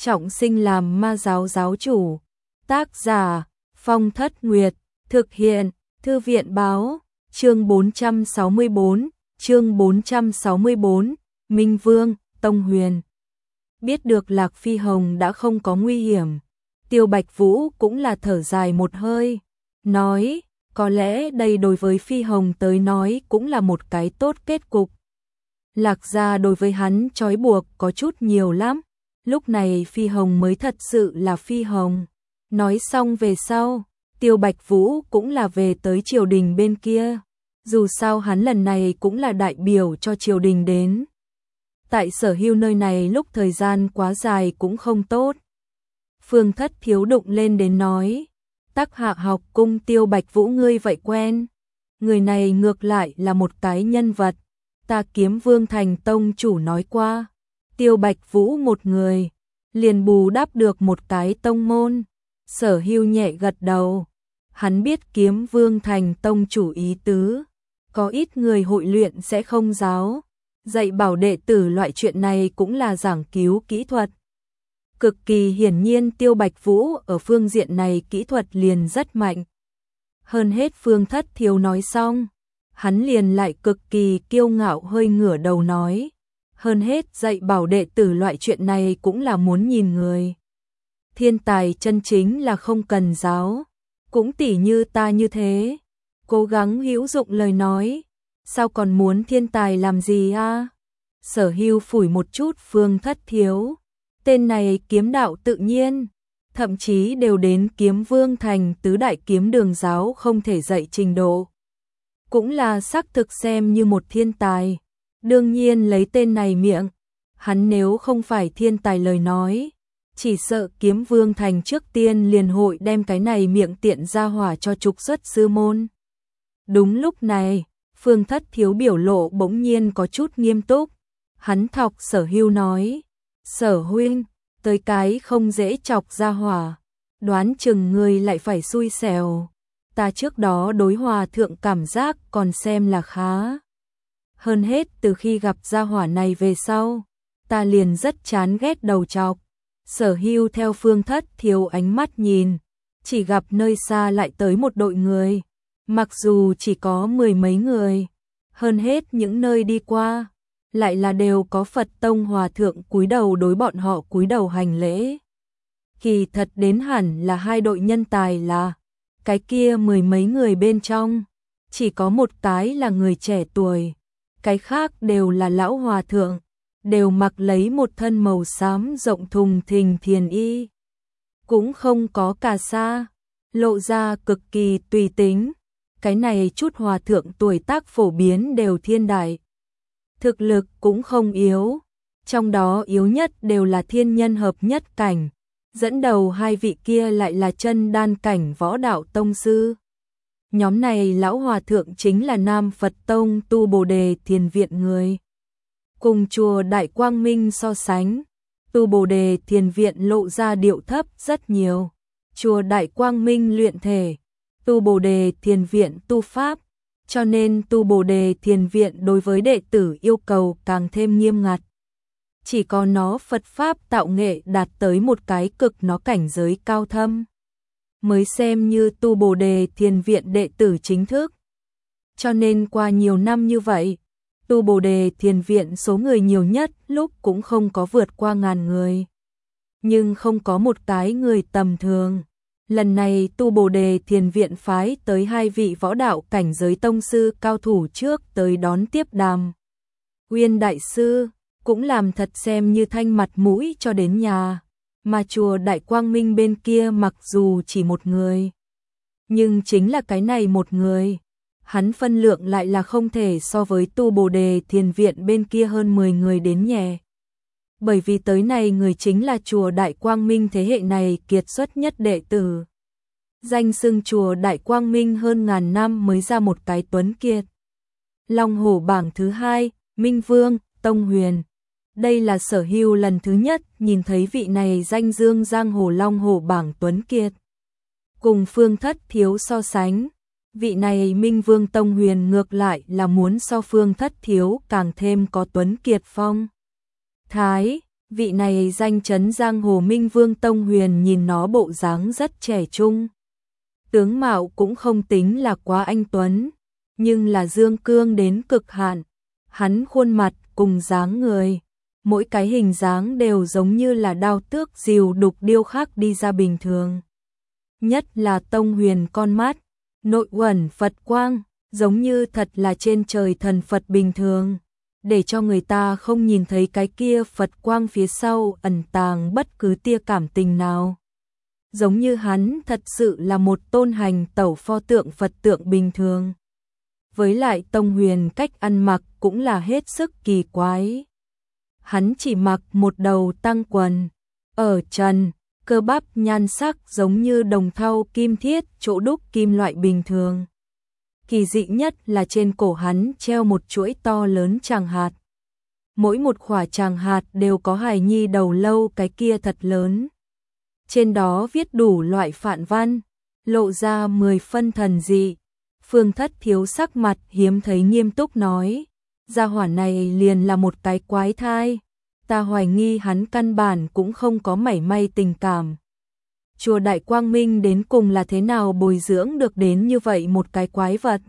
trọng sinh làm ma giáo giáo chủ. Tác giả Phong Thất Nguyệt, thực hiện Thư viện báo, chương 464, Minh Vương, Tông Huyền. Biết được Lạc Phi Hồng đã không có nguy hiểm, Tiêu Bạch Vũ cũng là thở dài một hơi, nói, có lẽ đây đối với Phi Hồng tới nói cũng là một cái tốt kết cục. Lạc gia đối với hắn trói buộc có chút nhiều lắm, lúc này Phi Hồng mới thật sự là Phi Hồng. Nói xong về sau, Tiêu Bạch Vũ cũng là về tới triều đình bên kia, dù sao hắn lần này cũng là đại biểu cho triều đình đến. Tại Sở Hưu nơi này lúc thời gian quá dài cũng không tốt. Phương Thất Thiếu đụng lên đến nói, Tắc Hạ học cung Tiêu Bạch Vũ ngươi vậy quen. Người này ngược lại là một cái nhân vật, ta Kiếm Vương Thành tông chủ nói qua, Tiêu Bạch Vũ một người, liền bù đắp được một cái tông môn. Sở Hưu nhẹ gật đầu, hắn biết Kiếm Vương Thành tông chủ ý tứ, có ít người hội luyện sẽ không giáo, dạy bảo đệ tử loại chuyện này cũng là giảng cứu kỹ thuật. Cực kỳ hiển nhiên Tiêu Bạch Vũ ở phương diện này kỹ thuật liền rất mạnh. Hơn hết Phương Thất Thiếu nói xong, hắn liền lại cực kỳ kiêu ngạo hơi ngửa đầu nói, hơn hết dạy bảo đệ tử loại chuyện này cũng là muốn nhìn người. Thiên tài chân chính là không cần giáo, cũng tỉ như ta như thế, cố gắng hữu dụng lời nói, sao còn muốn thiên tài làm gì a? Sở Hưu phủi một chút Phương Thất Thiếu, tên này kiếm đạo tự nhiên, thậm chí đều đến Kiếm Vương Thành tứ đại kiếm đường giáo không thể dạy trình độ. Cũng là xác thực xem như một thiên tài, đương nhiên lấy tên này miệng, hắn nếu không phải thiên tài lời nói, chỉ sợ Kiếm Vương Thành trước tiên liền hội đem cái này miệng tiện ra hỏa cho trục xuất sư môn. Đúng lúc này, Phương Thất Thiếu biểu lộ bỗng nhiên có chút nghiêm túc, hắn thọc Sở Hưu nói, Sở huynh, tới cái không dễ chọc ra hỏa, đoán chừng người lại phải xui xẻo, ta trước đó đối hòa thượng cảm giác còn xem là khá. Hơn hết từ khi gặp gia hỏa này về sau, ta liền rất chán ghét đầu trọc. Sở Hưu theo Phương Thất Thiếu ánh mắt nhìn, chỉ gặp nơi xa lại tới một đội người, mặc dù chỉ có mười mấy người, hơn hết những nơi đi qua, lại là đều có Phật tông hòa thượng cúi đầu đối bọn họ cúi đầu hành lễ. Kỳ thật đến hẳn là hai đội nhân tài là, cái kia mười mấy người bên trong, chỉ có một cái là người trẻ tuổi, cái khác đều là lão hòa thượng, đều mặc lấy một thân màu xám rộng thùng thình thiền y, cũng không có cà sa, lộ ra cực kỳ tùy tính. Cái này chút hòa thượng tuổi tác phổ biến đều thiên đại, thực lực cũng không yếu, trong đó yếu nhất đều là thiên nhân hợp nhất cảnh, dẫn đầu hai vị kia lại là chân đan cảnh võ đạo tông sư. Nhóm này lão hòa thượng chính là Nam Phật Tông Tu Bồ Đề Thiền Viện người. Cùng chùa Đại Quang Minh so sánh, Tu Bồ Đề Thiền Viện lộ ra điệu thấp rất nhiều. Chùa Đại Quang Minh luyện thể, Tu Bồ Đề Thiền Viện tu pháp, cho nên Tu Bồ Đề Thiền Viện đối với đệ tử yêu cầu càng thêm nghiêm ngặt. Chỉ có nó Phật Pháp tạo nghệ đạt tới một cái cực nó cảnh giới cao thâm, mới xem như Tu Bồ Đề Thiền Viện đệ tử chính thức. Cho nên qua nhiều năm như vậy, Tu Bồ Đề Thiền Viện số người nhiều nhất lúc cũng không có vượt qua 1000 người. Nhưng không có một cái người tầm thường. Lần này Tu Bồ Đề Thiền Viện phái tới hai vị võ đạo cảnh giới tông sư cao thủ trước tới đón tiếp Đàm Uyên đại sư, cũng làm thật xem như thanh mặt mũi cho đến nhà. Mà chùa Đại Quang Minh bên kia mặc dù chỉ một người, nhưng chính là cái này một người, hắn phân lượng lại là không thể so với Tu Bồ Đề Thiền Viện bên kia hơn 10 người đến nhẹ. Bởi vì tới này người chính là chùa Đại Quang Minh thế hệ này kiệt xuất nhất đệ tử. Danh xưng chùa Đại Quang Minh hơn 1000 năm mới ra một cái tuấn kiệt. Long hổ bảng thứ 2, Minh Vương, Tông Huyền. Đây là Sở Hưu lần thứ nhất nhìn thấy vị này danh dương giang hồ long hổ bảng tuấn kiệt. Cùng Phương Thất Thiếu so sánh, vị này Minh Vương Tông Huyền ngược lại là muốn so Phương Thất Thiếu càng thêm có tuấn kiệt phong thái, Vị này danh chấn giang hồ Minh Vương Tông Huyền nhìn nó bộ dáng rất trẻ trung. Tướng mạo cũng không tính là quá anh tuấn, nhưng là dương cương đến cực hạn. Hắn khuôn mặt cùng dáng người, mỗi cái hình dáng đều giống như là đao tước rìu đục điêu khắc đi ra bình thường. Nhất là Tông Huyền con mắt, nội uẩn Phật quang, giống như thật là trên trời thần Phật bình thường, để cho người ta không nhìn thấy cái kia Phật quang phía sau ẩn tàng bất cứ tia cảm tình nào. Giống như hắn thật sự là một tôn hành tẩu pho tượng Phật tượng bình thường. Với lại Tông Huyền cách ăn mặc cũng là hết sức kỳ quái. Hắn chỉ mặc một đầu tăng quần, ở trần, cơ bắp nhan sắc giống như đồng thau kim thiết chỗ đúc kim loại bình thường. Kỳ dị nhất là trên cổ hắn treo một chuỗi to lớn tràng hạt. Mỗi một khỏa tràng hạt đều có hài nhi đầu lâu cái kia thật lớn. Trên đó viết đủ loại phạn văn, lộ ra 10 phân thần dị. Phương Thất Thiếu sắc mặt hiếm thấy nghiêm túc nói, gia hỏa này liền là một cái quái thai, ta hoài nghi hắn căn bản cũng không có mảy may tình cảm. Chùa Đại Quang Minh đến cùng là thế nào bồi dưỡng được đến như vậy một cái quái vật?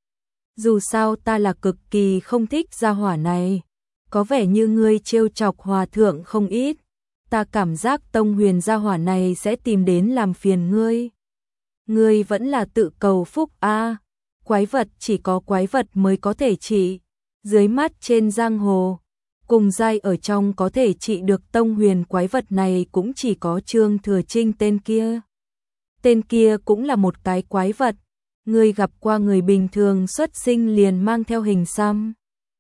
Dù sao ta là cực kỳ không thích gia hỏa này, có vẻ như ngươi trêu chọc hòa thượng không ít, ta cảm giác Tông Huyền gia hỏa này sẽ tìm đến làm phiền ngươi. Ngươi vẫn là tự cầu phúc a, quái vật chỉ có quái vật mới có thể trị, dưới mắt trên giang hồ, cùng giai ở trong có thể trị được Tông Huyền quái vật này cũng chỉ có Trương Thừa Trinh tên kia. Tên kia cũng là một cái quái vật, ngươi gặp qua người bình thường xuất sinh liền mang theo hình xăm.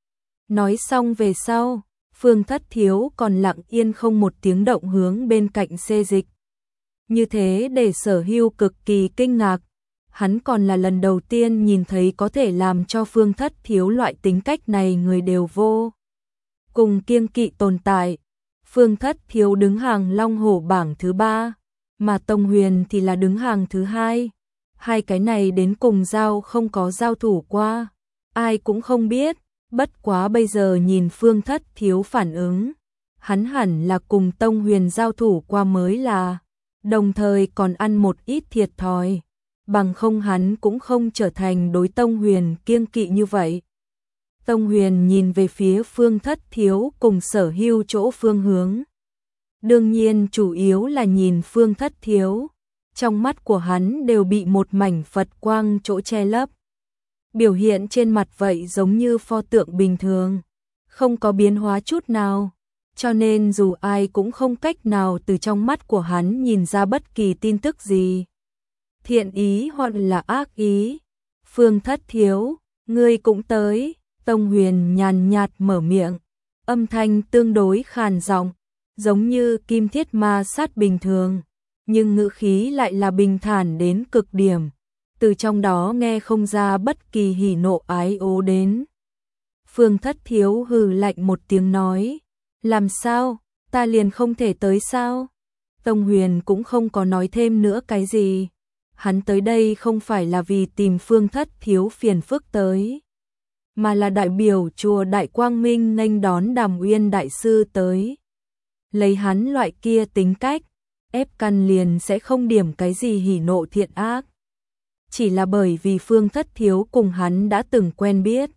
Nói xong về sau, Phương Thất Thiếu còn lặng yên không một tiếng động hướng bên cạnh xê dịch. Như thế để Sở Hưu cực kỳ kinh ngạc, hắn còn là lần đầu tiên nhìn thấy có thể làm cho Phương Thất Thiếu loại tính cách này người đều vô cùng kiêng kỵ tồn tại. Phương Thất Thiếu đứng hàng Long Hổ bảng thứ 3, mà Tông Huyền thì là đứng hàng thứ 2. Hai cái này đến cùng không có giao thủ qua, ai cũng không biết, bất quá bây giờ nhìn Phương Thất Thiếu phản ứng, hắn hẳn là cùng Tông Huyền giao thủ qua mới là, đồng thời còn ăn một ít thiệt thòi, bằng không hắn cũng không trở thành đối Tông Huyền kiêng kỵ như vậy. Tông Huyền nhìn về phía Phương Thất Thiếu cùng Sở Hưu chỗ phương hướng. Đương nhiên chủ yếu là nhìn Phương Thất Thiếu, trong mắt của hắn đều bị một mảnh Phật quang chỗ che lấp. Biểu hiện trên mặt vậy giống như pho tượng bình thường, không có biến hóa chút nào, cho nên dù ai cũng không cách nào từ trong mắt của hắn nhìn ra bất kỳ tin tức gì. Thiện ý hoặc là ác ý. Phương Thất Thiếu, ngươi cũng tới. Tông Huyền nhàn nhạt mở miệng, âm thanh tương đối khàn giọng, giống như kim thiết ma sát bình thường, nhưng ngữ khí lại là bình thản đến cực điểm, từ trong đó nghe không ra bất kỳ hỉ nộ ái ố đến. Phương Thất Thiếu hừ lạnh một tiếng nói, làm sao, ta liền không thể tới sao? Tông Huyền cũng không có nói thêm nữa cái gì, hắn tới đây không phải là vì tìm Phương Thất Thiếu phiền phức tới, mà là đại biểu chùa Đại Quang Minh nghênh đón Đàm Uyên đại sư tới. Lấy hắn loại kia tính cách, ép căn liền sẽ không điểm cái gì hỉ nộ thiện ác. Chỉ là bởi vì Phương Thất Thiếu cùng hắn đã từng quen biết,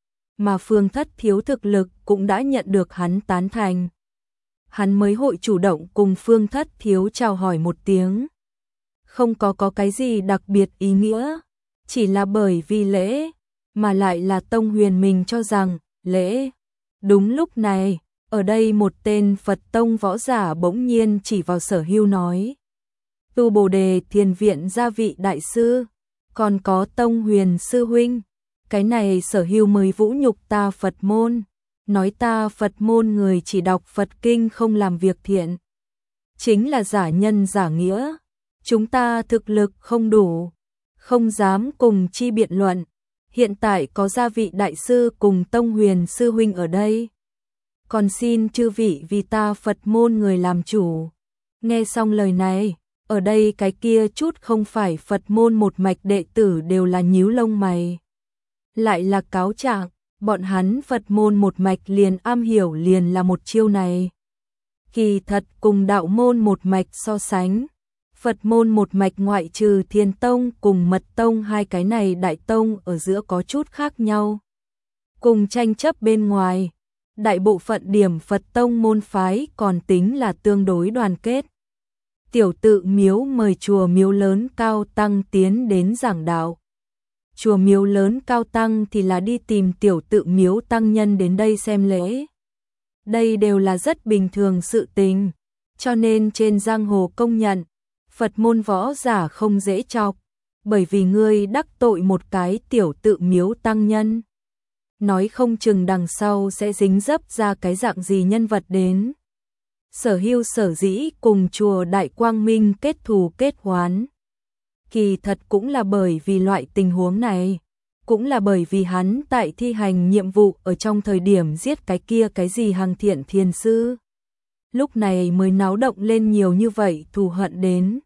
mà Phương Thất Thiếu thực lực cũng đã nhận được hắn tán thành. Hắn mới hội chủ động cùng Phương Thất Thiếu chào hỏi một tiếng. Không có cái gì đặc biệt ý nghĩa, chỉ là bởi vì lễ, mà lại là Tông Huyền mình cho rằng lễ. Đúng lúc này, ở đây một tên Phật tông võ giả bỗng nhiên chỉ vào Sở Hưu nói, Tu Bồ Đề Thiền Viện gia vị đại sư, còn có Tông Huyền sư huynh, cái này Sở Hưu mới vũ nhục ta Phật môn, nói ta Phật môn người chỉ đọc Phật kinh không làm việc thiện, chính là giả nhân giả nghĩa, chúng ta thực lực không đủ, không dám cùng chi biện luận. Hiện tại có gia vị đại sư cùng Tông Huyền sư huynh ở đây, còn xin chư vị vì ta Phật môn người làm chủ. Nghe xong lời này, ở đây cái kia chút không phải Phật môn một mạch đệ tử đều là nhíu lông mày. Lại là cáo trạng, bọn hắn Phật môn một mạch liền am hiểu liền là một chiêu này. Kỳ thật cùng đạo môn một mạch so sánh, Phật môn một mạch ngoại trừ Thiền Tông cùng Mật Tông hai cái này đại tông ở giữa có chút khác nhau. Cùng tranh chấp bên ngoài, đại bộ phận điểm Phật Tông môn phái còn tính là tương đối đoàn kết. Tiểu tự miếu mời chùa miếu lớn cao tăng tiến đến giảng đạo. Chùa miếu lớn cao tăng thì là đi tìm tiểu tự miếu tăng nhân đến đây xem lễ. Đây đều là rất bình thường sự tình, cho nên trên giang hồ công nhận, Phật môn võ giả không dễ chọc, bởi vì ngươi đắc tội một cái tiểu tự miếu tăng nhân. Nói không chừng đằng sau sẽ dính dấp ra cái dạng gì nhân vật đến. Sở Hưu sở dĩ cùng chùa Đại Quang Minh kết thù kết oán. Kỳ thật cũng là bởi vì loại tình huống này, cũng là bởi vì hắn tại thi hành nhiệm vụ ở trong thời điểm giết cái kia cái gì Hằng Thiện Thiền Sư. Lúc này mới náo động lên nhiều như vậy thù hận đến.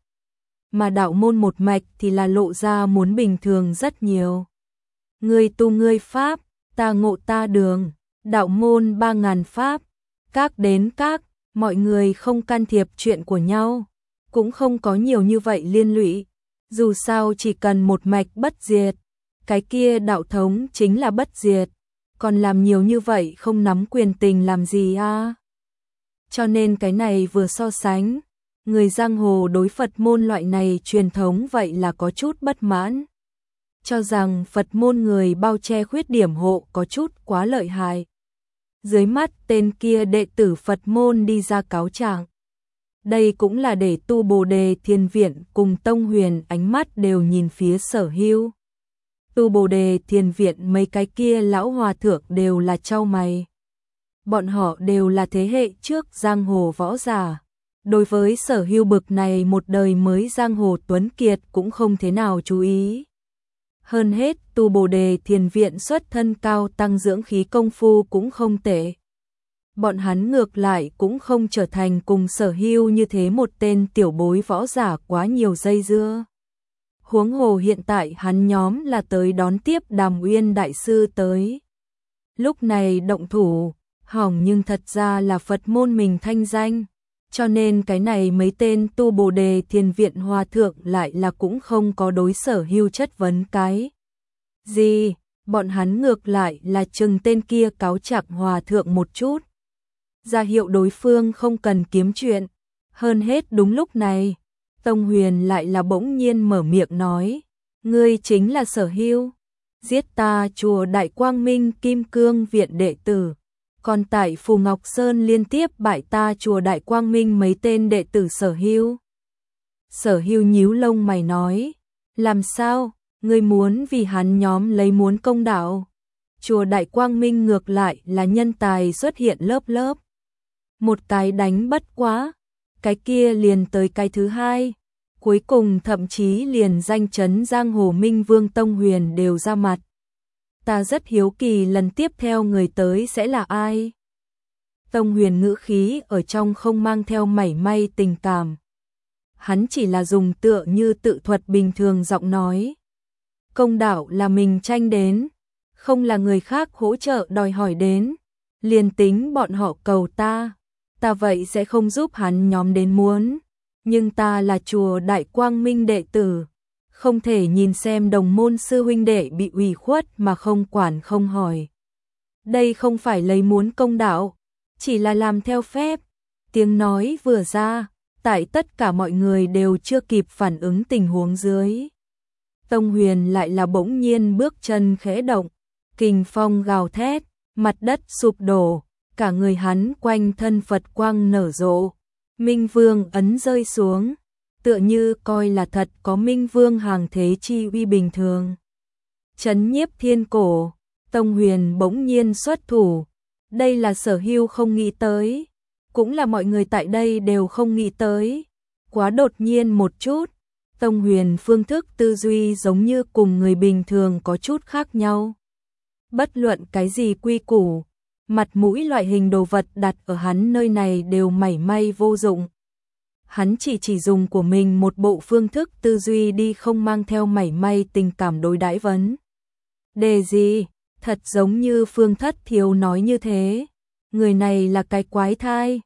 Mà đạo môn một mạch thì là lộ ra muốn bình thường rất nhiều. Ngươi tu ngươi pháp, ta ngộ ta đường, đạo môn 3000 pháp, các đến các, mọi người không can thiệp chuyện của nhau, cũng không có nhiều như vậy liên lụy, dù sao chỉ cần một mạch bất diệt, cái kia đạo thống chính là bất diệt, còn làm nhiều như vậy không nắm quyền tình làm gì a? Cho nên cái này vừa so sánh, người giang hồ đối Phật môn loại này truyền thống vậy là có chút bất mãn. Cho rằng Phật môn người bao che khuyết điểm hộ có chút quá lợi hại. Dưới mắt tên kia đệ tử Phật môn đi ra cáo trạng. Đây cũng là để tu Bồ Đề Thiền Viện cùng Tông Huyền ánh mắt đều nhìn phía Sở Hưu. Tu Bồ Đề Thiền Viện mấy cái kia lão hòa thượng đều là trao mày. Bọn họ đều là thế hệ trước giang hồ võ giả. Đối với Sở Hưu bực này một đời mới giang hồ tuấn kiệt cũng không thế nào chú ý. Hơn hết, tu Bồ Đề Thiền Viện xuất thân cao tăng dưỡng khí công phu cũng không tệ. Bọn hắn ngược lại cũng không trở thành cùng Sở Hưu như thế một tên tiểu bối võ giả quá nhiều dây dưa. Huống hồ hiện tại hắn nhóm là tới đón tiếp Đàm Uyên Đại Sư tới. Lúc này động thủ, hỏng nhưng thật ra là Phật môn mình thanh danh. Cho nên cái này mấy tên tu Bồ Đề Thiền Viện hòa thượng lại là cũng không có đối Sở Hưu chất vấn cái gì, bọn hắn ngược lại là chừng tên kia cáo trạng hòa thượng một chút. Ra hiệu đối phương không cần kiếm chuyện. Hơn hết đúng lúc này, Tông Huyền lại là bỗng nhiên mở miệng nói, ngươi chính là Sở Hưu, giết ta chùa Đại Quang Minh Kim Cương Viện đệ tử. Còn tại Phù Ngọc Sơn liên tiếp bại ta chùa Đại Quang Minh mấy tên đệ tử Sở Hưu. Sở Hưu nhíu lông mày nói, làm sao, ngươi muốn vì hắn nhóm lấy muốn công đạo? Chùa Đại Quang Minh ngược lại là nhân tài xuất hiện lớp lớp. Một cái đánh bất quá, cái kia liền tới cái thứ hai. Cuối cùng thậm chí liền danh chấn giang hồ Minh Vương Tông Huyền đều ra mặt. Ta rất hiếu kỳ lần tiếp theo người tới sẽ là ai? Tông Huyền ngữ khí ở trong không mang theo mảy may tình cảm. Hắn chỉ là dùng tựa như tự thuật bình thường giọng nói. Công đạo là mình tranh đến, không là người khác hỗ trợ đòi hỏi đến. Liền tính bọn họ cầu ta vậy sẽ không giúp hắn nhóm đến muốn. Nhưng ta là chùa Đại Quang Minh đệ tử, không thể nhìn xem đồng môn sư huynh đệ bị ủy khuất mà không quản không hỏi. Đây không phải lấy muốn công đạo, chỉ là làm theo phép. Tiếng nói vừa ra, tại tất cả mọi người đều chưa kịp phản ứng tình huống dưới. Tông Huyền lại là bỗng nhiên bước chân khẽ động, kình phong gào thét, mặt đất sụp đổ, cả người hắn quanh thân Phật quang nở rộ. Minh Vương ấn rơi xuống, tựa như coi là thật có Minh Vương hàng thế chi uy bình thường. Chấn nhiếp thiên cổ, Tông Huyền bỗng nhiên xuất thủ. Đây là Sở Hưu không nghĩ tới, cũng là mọi người tại đây đều không nghĩ tới. Quá đột nhiên một chút, Tông Huyền phương thức tư duy giống như cùng người bình thường có chút khác nhau. Bất luận cái gì quy củ, mặt mũi loại hình đồ vật đặt ở hắn nơi này đều mảy may vô dụng. Hắn chỉ dùng của mình một bộ phương thức tư duy đi không mang theo mảy may tình cảm đối đãi vấn. Đề gì, thật giống như Phương Thất Thiếu nói như thế. Người này là cái quái thai,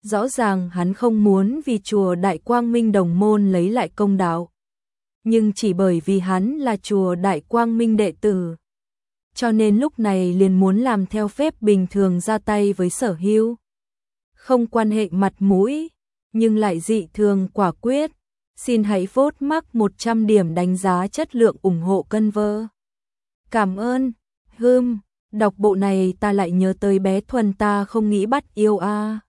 Rõ ràng hắn không muốn vì chùa Đại Quang Minh Đồng môn lấy lại công đạo. Nhưng chỉ bởi vì hắn là chùa Đại Quang Minh đệ tử. Cho nên lúc này liền muốn làm theo phép bình thường ra tay với Sở Hưu. Không quan hệ mặt mũi, nhưng lại dị thường quả quyết. Xin hãy vote mắc 100 điểm đánh giá chất lượng ủng hộ cân vơ. Cảm ơn. Đọc bộ này ta lại nhớ tới bé Thuần ta không nghĩ bắt yêu a.